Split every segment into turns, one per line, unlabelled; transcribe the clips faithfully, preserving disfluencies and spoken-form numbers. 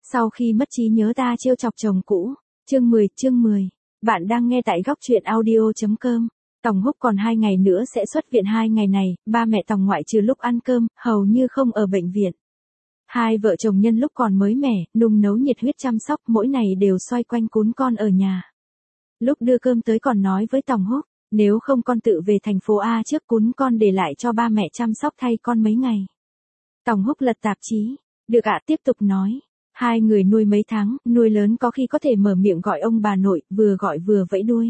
Sau khi mất trí nhớ ta trêu chọc chồng cũ. Chương mười, chương mười. Bạn đang nghe tại góc truyện audio chấm com. Tòng Húc còn hai ngày nữa sẽ xuất viện. Hai ngày này, ba mẹ Tòng ngoại trừ lúc ăn cơm, hầu như không ở bệnh viện. Hai vợ chồng nhân lúc còn mới mẻ, nung nấu nhiệt huyết chăm sóc, mỗi ngày đều xoay quanh cún con ở nhà. Lúc đưa cơm tới còn nói với Tòng Húc, nếu không con tự về thành phố A trước, cún con để lại cho ba mẹ chăm sóc thay con mấy ngày. Tòng Húc lật tạp chí. Được ạ, tiếp tục nói. Hai người nuôi mấy tháng, nuôi lớn có khi có thể mở miệng gọi ông bà nội, vừa gọi vừa vẫy đuôi.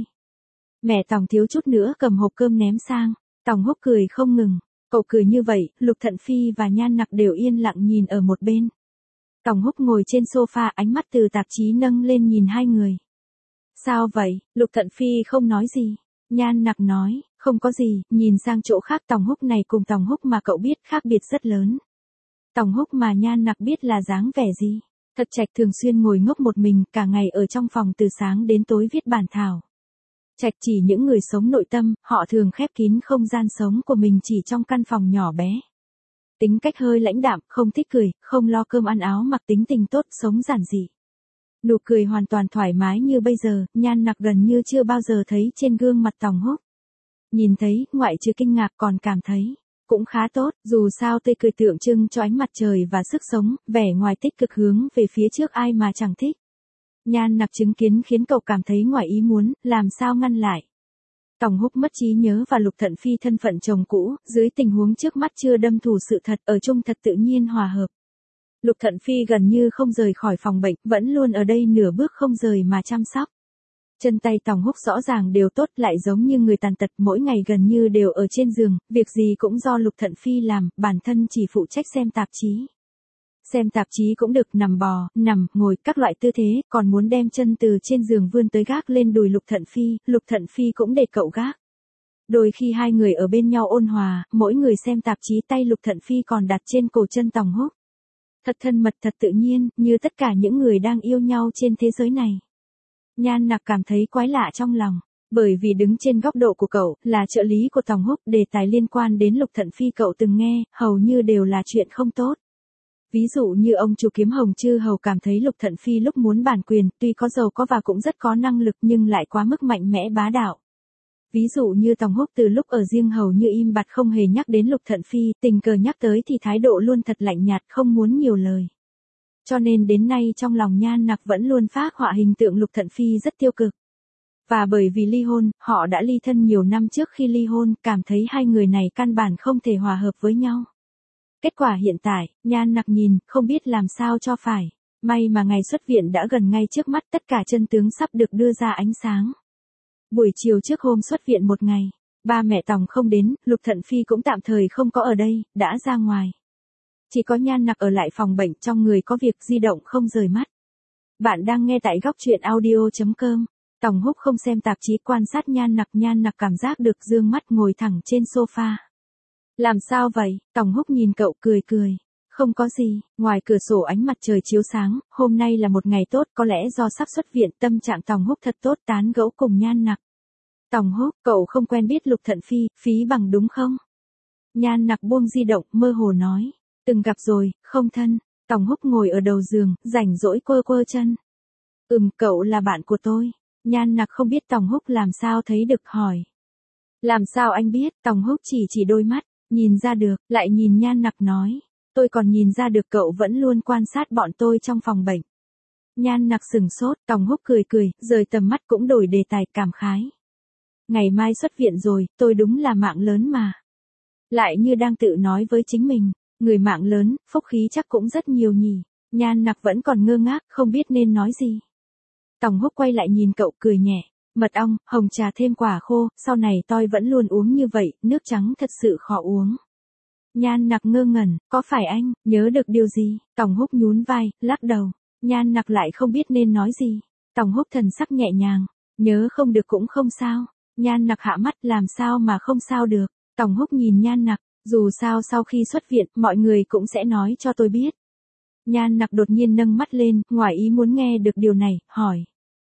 Mẹ Tòng thiếu chút nữa cầm hộp cơm ném sang. Tòng Húc cười không ngừng. Cậu cười như vậy, Lục Thận Phi và Nhan Nặc đều yên lặng nhìn ở một bên. Tòng Húc ngồi trên sofa, ánh mắt từ tạp chí nâng lên nhìn hai người. Sao vậy? Lục Thận Phi không nói gì. Nhan Nặc nói, không có gì. Nhìn sang chỗ khác, Tòng Húc này cùng Tòng Húc mà cậu biết khác biệt rất lớn. Tòng Húc mà Nhan Nặc biết là dáng vẻ gì? Thật Trạch thường xuyên ngồi ngốc một mình, cả ngày ở trong phòng từ sáng đến tối viết bản thảo. Trạch chỉ những người sống nội tâm, họ thường khép kín không gian sống của mình chỉ trong căn phòng nhỏ bé. Tính cách hơi lãnh đạm, không thích cười, không lo cơm ăn áo mặc, tính tình tốt, sống giản dị. Nụ cười hoàn toàn thoải mái như bây giờ, Nhan Nặc gần như chưa bao giờ thấy trên gương mặt Tòng Húc. Nhìn thấy, ngoại trừ kinh ngạc còn cảm thấy cũng khá tốt, dù sao tươi cười tượng trưng cho ánh mặt trời và sức sống, vẻ ngoài tích cực hướng về phía trước, ai mà chẳng thích. Nhan Nặc chứng kiến khiến cậu cảm thấy ngoài ý muốn, làm sao ngăn lại. Tòng Húc mất trí nhớ và Lục Thận Phi thân phận chồng cũ, dưới tình huống trước mắt chưa đâm thù sự thật, ở chung thật tự nhiên hòa hợp. Lục Thận Phi gần như không rời khỏi phòng bệnh, vẫn luôn ở đây nửa bước không rời mà chăm sóc. Chân tay Tòng Húc rõ ràng đều tốt, lại giống như người tàn tật, mỗi ngày gần như đều ở trên giường, việc gì cũng do Lục Thận Phi làm, bản thân chỉ phụ trách xem tạp chí. Xem tạp chí cũng được, nằm bò, nằm, ngồi, các loại tư thế, còn muốn đem chân từ trên giường vươn tới gác lên đùi Lục Thận Phi, Lục Thận Phi cũng để cậu gác. Đôi khi hai người ở bên nhau ôn hòa, mỗi người xem tạp chí, tay Lục Thận Phi còn đặt trên cổ chân Tòng Húc. Thật thân mật, thật tự nhiên, như tất cả những người đang yêu nhau trên thế giới này. Nhan Nặc cảm thấy quái lạ trong lòng, bởi vì đứng trên góc độ của cậu, là trợ lý của Tòng Húc, đề tài liên quan đến Lục Thận Phi cậu từng nghe, hầu như đều là chuyện không tốt. Ví dụ như ông chủ Kiếm Hồng Chư Hầu cảm thấy Lục Thận Phi lúc muốn bản quyền, tuy có giàu có và cũng rất có năng lực nhưng lại quá mức mạnh mẽ bá đạo. Ví dụ như Tòng Húc từ lúc ở riêng hầu như im bặt, không hề nhắc đến Lục Thận Phi, tình cờ nhắc tới thì thái độ luôn thật lạnh nhạt, không muốn nhiều lời. Cho nên đến nay trong lòng Nhan Nặc vẫn luôn phác họa hình tượng Lục Thận Phi rất tiêu cực. Và bởi vì ly hôn, họ đã ly thân nhiều năm trước khi ly hôn, cảm thấy hai người này căn bản không thể hòa hợp với nhau. Kết quả hiện tại, Nhan Nặc nhìn, không biết làm sao cho phải. May mà ngày xuất viện đã gần ngay trước mắt, tất cả chân tướng sắp được đưa ra ánh sáng. Buổi chiều trước hôm xuất viện một ngày, ba mẹ Tòng không đến, Lục Thận Phi cũng tạm thời không có ở đây, đã ra ngoài. Chỉ có Nhan Nặc ở lại phòng bệnh, trong người có việc, di động không rời mắt. Bạn đang nghe tại góc truyện audio chấm com. Tòng Húc không xem tạp chí, quan sát Nhan Nặc, Nhan Nặc cảm giác được dương mắt, ngồi thẳng trên sofa. Làm sao vậy? Tòng Húc nhìn cậu cười cười. Không có gì, ngoài cửa sổ ánh mặt trời chiếu sáng, hôm nay là một ngày tốt, có lẽ do sắp xuất viện, tâm trạng Tòng Húc thật tốt, tán gẫu cùng Nhan Nặc. Tòng Húc, cậu không quen biết Lục Thận Phi, phí bằng đúng không? Nhan Nặc buông di động, mơ hồ nói. Từng gặp rồi, không thân. Tòng Húc ngồi ở đầu giường, rảnh rỗi quơ quơ chân. Ừm, cậu là bạn của tôi. Nhan Nặc không biết Tòng Húc làm sao thấy được, hỏi. Làm sao anh biết? Tòng Húc chỉ chỉ đôi mắt, nhìn ra được, lại nhìn Nhan Nặc nói. Tôi còn nhìn ra được cậu vẫn luôn quan sát bọn tôi trong phòng bệnh. Nhan Nặc sừng sốt, Tòng Húc cười cười, rời tầm mắt cũng đổi đề tài, cảm khái. Ngày mai xuất viện rồi, tôi đúng là mạng lớn mà. Lại như đang tự nói với chính mình. Người mạng lớn, phúc khí chắc cũng rất nhiều nhỉ. Nhan Nặc vẫn còn ngơ ngác, không biết nên nói gì. Tòng Húc quay lại nhìn cậu, cười nhẹ. Mật ong, hồng trà thêm quả khô, sau này tôi vẫn luôn uống như vậy, nước trắng thật sự khó uống. Nhan Nặc ngơ ngẩn, có phải anh nhớ được điều gì? Tòng Húc nhún vai, lắc đầu. Nhan Nặc lại không biết nên nói gì. Tòng Húc thần sắc nhẹ nhàng. Nhớ không được cũng không sao. Nhan Nặc hạ mắt, làm sao mà không sao được. Tòng Húc nhìn Nhan Nặc. Dù sao sau khi xuất viện, mọi người cũng sẽ nói cho tôi biết. Nhan Nặc đột nhiên nâng mắt lên, ngoài ý muốn nghe được điều này, hỏi.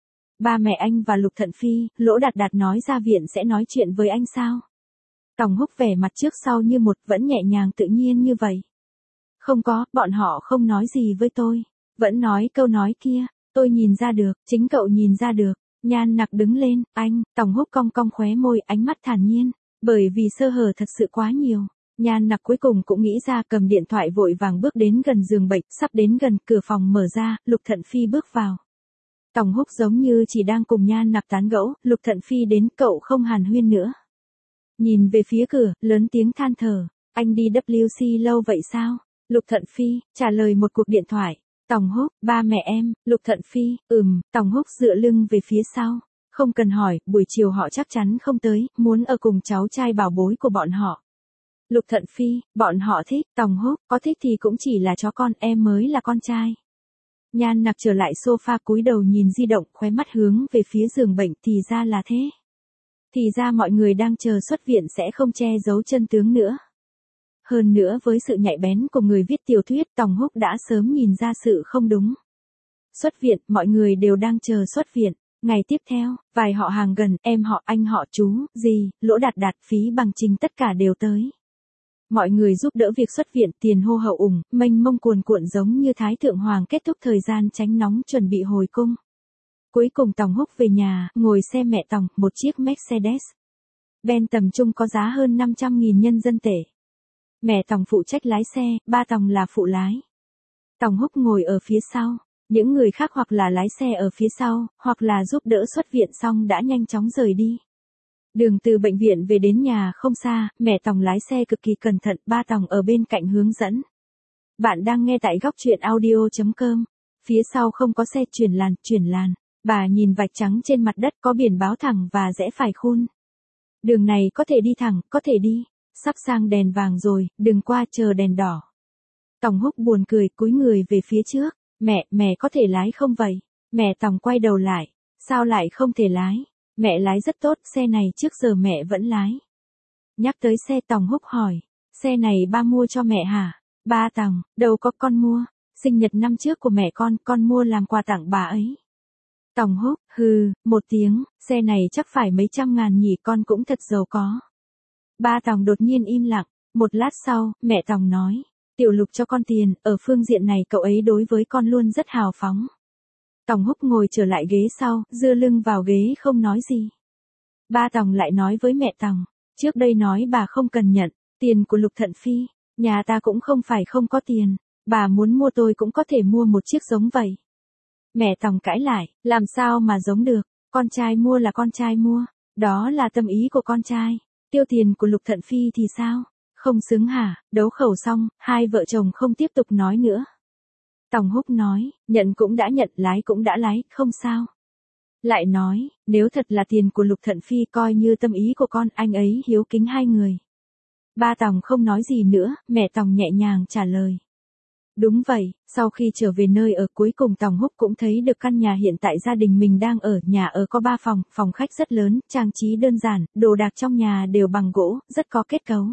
Ba mẹ anh và Lục Thận Phi, Lỗ Đạt Đạt nói ra viện sẽ nói chuyện với anh sao? Tòng Húc vẻ mặt trước sau như một, vẫn nhẹ nhàng tự nhiên như vậy. Không có, bọn họ không nói gì với tôi. Vẫn nói câu nói kia, tôi nhìn ra được, chính cậu nhìn ra được. Nhan Nặc đứng lên, anh, Tòng Húc cong cong khóe môi, ánh mắt thản nhiên, bởi vì sơ hở thật sự quá nhiều. Nhan Nặc cuối cùng cũng nghĩ ra, cầm điện thoại vội vàng bước đến gần giường bệnh, sắp đến gần, cửa phòng mở ra, Lục Thận Phi bước vào. Tòng Húc giống như chỉ đang cùng Nhan Nặc tán gẫu, Lục Thận Phi đến, cậu không hàn huyên nữa. Nhìn về phía cửa, lớn tiếng than thở, anh đi W C lâu vậy sao? Lục Thận Phi, trả lời một cuộc điện thoại. Tòng Húc, ba mẹ em, Lục Thận Phi, ừm, Tòng Húc dựa lưng về phía sau. Không cần hỏi, buổi chiều họ chắc chắn không tới, muốn ở cùng cháu trai bảo bối của bọn họ. Lục Thận Phi, bọn họ thích, Tòng Húc, có thích thì cũng chỉ là chó con, em mới là con trai. Nhan Nặc trở lại sofa cúi đầu nhìn di động, khóe mắt hướng về phía giường bệnh, thì ra là thế. Thì ra mọi người đang chờ xuất viện sẽ không che giấu chân tướng nữa. Hơn nữa với sự nhạy bén của người viết tiểu thuyết, Tòng Húc đã sớm nhìn ra sự không đúng. Xuất viện, mọi người đều đang chờ xuất viện. Ngày tiếp theo, vài họ hàng gần, em họ, anh họ, chú, dì, Lỗ Đạt Đạt, Phí Bằng Trình tất cả đều tới. Mọi người giúp đỡ việc xuất viện, tiền hô hậu ủng, mênh mông cuồn cuộn giống như Thái Thượng Hoàng kết thúc thời gian tránh nóng chuẩn bị hồi cung. Cuối cùng Tòng Húc về nhà, ngồi xe mẹ Tòng, một chiếc Mercedes Benz tầm trung có giá hơn năm trăm nghìn nhân dân tệ. Mẹ Tòng phụ trách lái xe, ba Tòng là phụ lái. Tòng Húc ngồi ở phía sau, những người khác hoặc là lái xe ở phía sau, hoặc là giúp đỡ xuất viện xong đã nhanh chóng rời đi. Đường từ bệnh viện về đến nhà không xa, mẹ Tòng lái xe cực kỳ cẩn thận, ba Tòng ở bên cạnh hướng dẫn. Bạn đang nghe tại góc truyện audio chấm com. Phía sau không có xe, chuyển làn, chuyển làn. Bà nhìn vạch trắng trên mặt đất, có biển báo thẳng và rẽ phải khôn. Đường này có thể đi thẳng, có thể đi. Sắp sang đèn vàng rồi, đừng qua chờ đèn đỏ. Tòng Húc buồn cười, cúi người về phía trước. Mẹ, mẹ có thể lái không vậy? Mẹ Tòng quay đầu lại. Sao lại không thể lái? Mẹ lái rất tốt, xe này trước giờ mẹ vẫn lái. Nhắc tới xe, Tòng Húc hỏi. Xe này ba mua cho mẹ hả? Ba Tòng, đâu có, con mua. Sinh nhật năm trước của mẹ con, con mua làm quà tặng bà ấy. Tòng Húc, hừ, một tiếng, xe này chắc phải mấy trăm ngàn nhỉ, con cũng thật giàu có. Ba Tòng đột nhiên im lặng, một lát sau, mẹ Tòng nói, Tiểu Lục cho con tiền, ở phương diện này cậu ấy đối với con luôn rất hào phóng. Tòng Húc ngồi trở lại ghế sau, dưa lưng vào ghế không nói gì. Ba Tòng lại nói với mẹ Tòng, trước đây nói bà không cần nhận, tiền của Lục Thận Phi, nhà ta cũng không phải không có tiền, bà muốn mua tôi cũng có thể mua một chiếc giống vậy. Mẹ Tòng cãi lại, làm sao mà giống được, con trai mua là con trai mua, đó là tâm ý của con trai, tiêu tiền của Lục Thận Phi thì sao, không xứng hả? Đấu khẩu xong, hai vợ chồng không tiếp tục nói nữa. Tòng Húc nói, nhận cũng đã nhận, lái cũng đã lái, không sao. Lại nói, nếu thật là tiền của Lục Thận Phi coi như tâm ý của con, anh ấy hiếu kính hai người. Ba Tòng không nói gì nữa, mẹ Tòng nhẹ nhàng trả lời. Đúng vậy, sau khi trở về nơi ở cuối cùng Tòng Húc cũng thấy được căn nhà hiện tại gia đình mình đang ở, nhà ở có ba phòng, phòng khách rất lớn, trang trí đơn giản, đồ đạc trong nhà đều bằng gỗ, rất có kết cấu.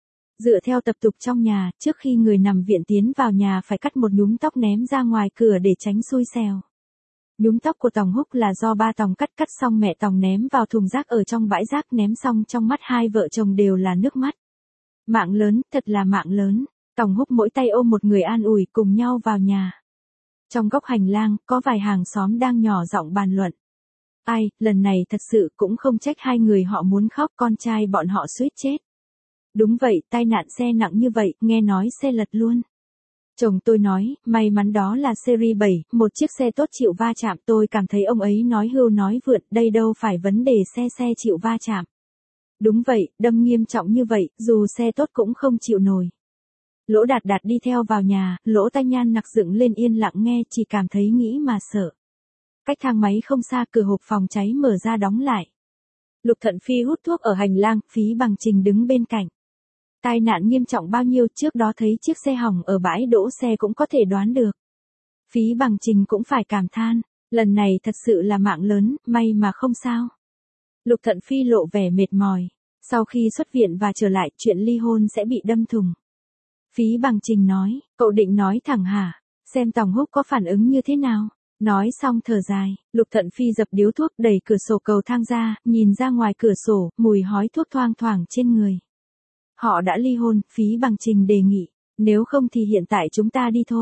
Dựa theo tập tục trong nhà, trước khi người nằm viện tiến vào nhà phải cắt một nhúm tóc ném ra ngoài cửa để tránh xui xẻo. Nhúm tóc của Tòng Húc là do ba Tòng cắt, cắt xong mẹ Tòng ném vào thùng rác ở trong bãi rác, ném xong trong mắt hai vợ chồng đều là nước mắt. Mạng lớn, thật là mạng lớn. Tòng Húc mỗi tay ôm một người an ủi, cùng nhau vào nhà. Trong góc hành lang, có vài hàng xóm đang nhỏ giọng bàn luận. Ai, lần này thật sự cũng không trách hai người họ muốn khóc, con trai bọn họ suýt chết. Đúng vậy, tai nạn xe nặng như vậy, nghe nói xe lật luôn. Chồng tôi nói, may mắn đó là series bảy, một chiếc xe tốt chịu va chạm, tôi cảm thấy ông ấy nói hưu nói vượn, đây đâu phải vấn đề xe xe chịu va chạm. Đúng vậy, đâm nghiêm trọng như vậy, dù xe tốt cũng không chịu nổi. Lỗ Đạt Đạt đi theo vào nhà, lỗ tai Nhan Nặc dựng lên yên lặng nghe, chỉ cảm thấy nghĩ mà sợ. Cách thang máy không xa, cửa hộp phòng cháy mở ra đóng lại. Lục Thận Phi hút thuốc ở hành lang, Phí Bằng Trình đứng bên cạnh. Tai nạn nghiêm trọng bao nhiêu, trước đó thấy chiếc xe hỏng ở bãi đỗ xe cũng có thể đoán được. Phí Bằng Trình cũng phải cảm than, lần này thật sự là mạng lớn, may mà không sao. Lục Thận Phi lộ vẻ mệt mỏi, sau khi xuất viện và trở lại, chuyện ly hôn sẽ bị đâm thùng. Phí Bằng Trình nói, cậu định nói thẳng hả, xem Tòng Húc có phản ứng như thế nào. Nói xong thở dài, Lục Thận Phi dập điếu thuốc, đẩy cửa sổ cầu thang ra, nhìn ra ngoài cửa sổ, mùi hói thuốc thoang thoảng trên người. Họ đã ly hôn, Phí Bằng Trình đề nghị, nếu không thì hiện tại chúng ta đi thôi.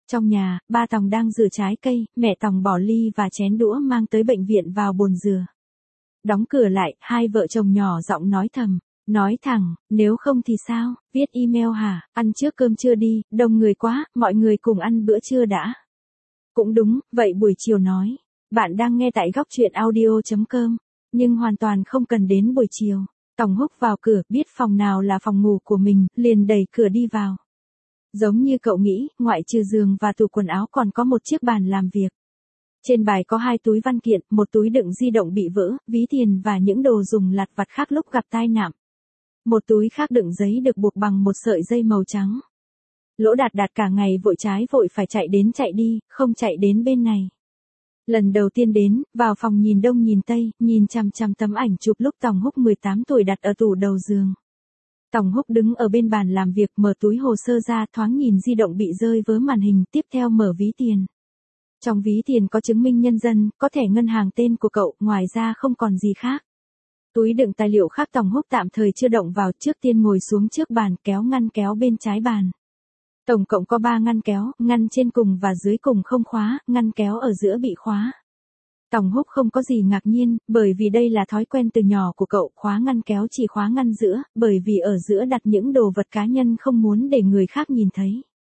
Trong nhà, ba Tòng đang rửa trái cây, mẹ Tòng bỏ ly và chén đũa mang tới bệnh viện vào bồn rửa. Đóng cửa lại, hai vợ chồng nhỏ giọng nói thầm, nói thẳng, nếu không thì sao, viết email hả, ăn trước cơm trưa đi, đông người quá, mọi người cùng ăn bữa trưa đã. Cũng đúng, vậy buổi chiều nói. Bạn đang nghe tại góc truyện audio chấm com, nhưng hoàn toàn không cần đến buổi chiều. Tòng Húc vào cửa, biết phòng nào là phòng ngủ của mình, liền đẩy cửa đi vào. Giống như cậu nghĩ, ngoại trừ giường và tủ quần áo còn có một chiếc bàn làm việc. Trên bài có hai túi văn kiện, một túi đựng di động bị vỡ, ví tiền và những đồ dùng lặt vặt khác lúc gặp tai nạn. Một túi khác đựng giấy được buộc bằng một sợi dây màu trắng. Lỗ Đạt Đạt cả ngày vội trái vội phải chạy đến chạy đi, không chạy đến bên này. Lần đầu tiên đến, vào phòng nhìn đông nhìn tây, nhìn chằm chằm tấm ảnh chụp lúc Tòng Húc mười tám tuổi đặt ở tủ đầu giường. Tòng Húc đứng ở bên bàn làm việc, mở túi hồ sơ ra, thoáng nhìn di động bị rơi vỡ màn hình, tiếp theo mở ví tiền. Trong ví tiền có chứng minh nhân dân, có thẻ ngân hàng tên của cậu, ngoài ra không còn gì khác. Túi đựng tài liệu khác Tòng Húc tạm thời chưa động vào, trước tiên ngồi xuống trước bàn, kéo ngăn kéo bên trái bàn. Tổng cộng có ba ngăn kéo, ngăn trên cùng và dưới cùng không khóa, ngăn kéo ở giữa bị khóa. Tòng Húc không có gì ngạc nhiên, bởi vì đây là thói quen từ nhỏ của cậu, khóa ngăn kéo chỉ khóa ngăn giữa, bởi vì ở giữa đặt những đồ vật cá nhân không muốn để người khác nhìn thấy.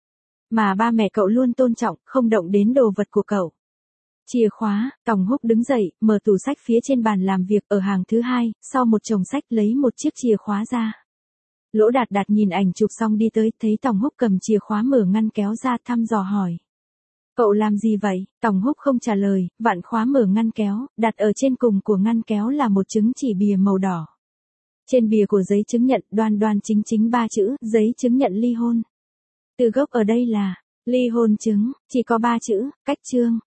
Mà ba mẹ cậu luôn tôn trọng, không động đến đồ vật của cậu. Chìa khóa, Tòng Húc đứng dậy, mở tủ sách phía trên bàn làm việc ở hàng thứ hai, sau một chồng sách lấy một chiếc chìa khóa ra. Lỗ Đạt Đạt nhìn ảnh chụp xong đi tới, thấy Tòng Húc cầm chìa khóa mở ngăn kéo ra, thăm dò hỏi. Cậu làm gì vậy? Tòng Húc không trả lời, vặn khóa mở ngăn kéo, đặt ở trên cùng của ngăn kéo là một chứng chỉ bìa màu đỏ. Trên bìa của giấy chứng nhận, đoan đoan chính chính ba chữ, giấy chứng nhận ly hôn. Từ gốc ở đây là, ly hôn chứng, chỉ có ba chữ, cách chương,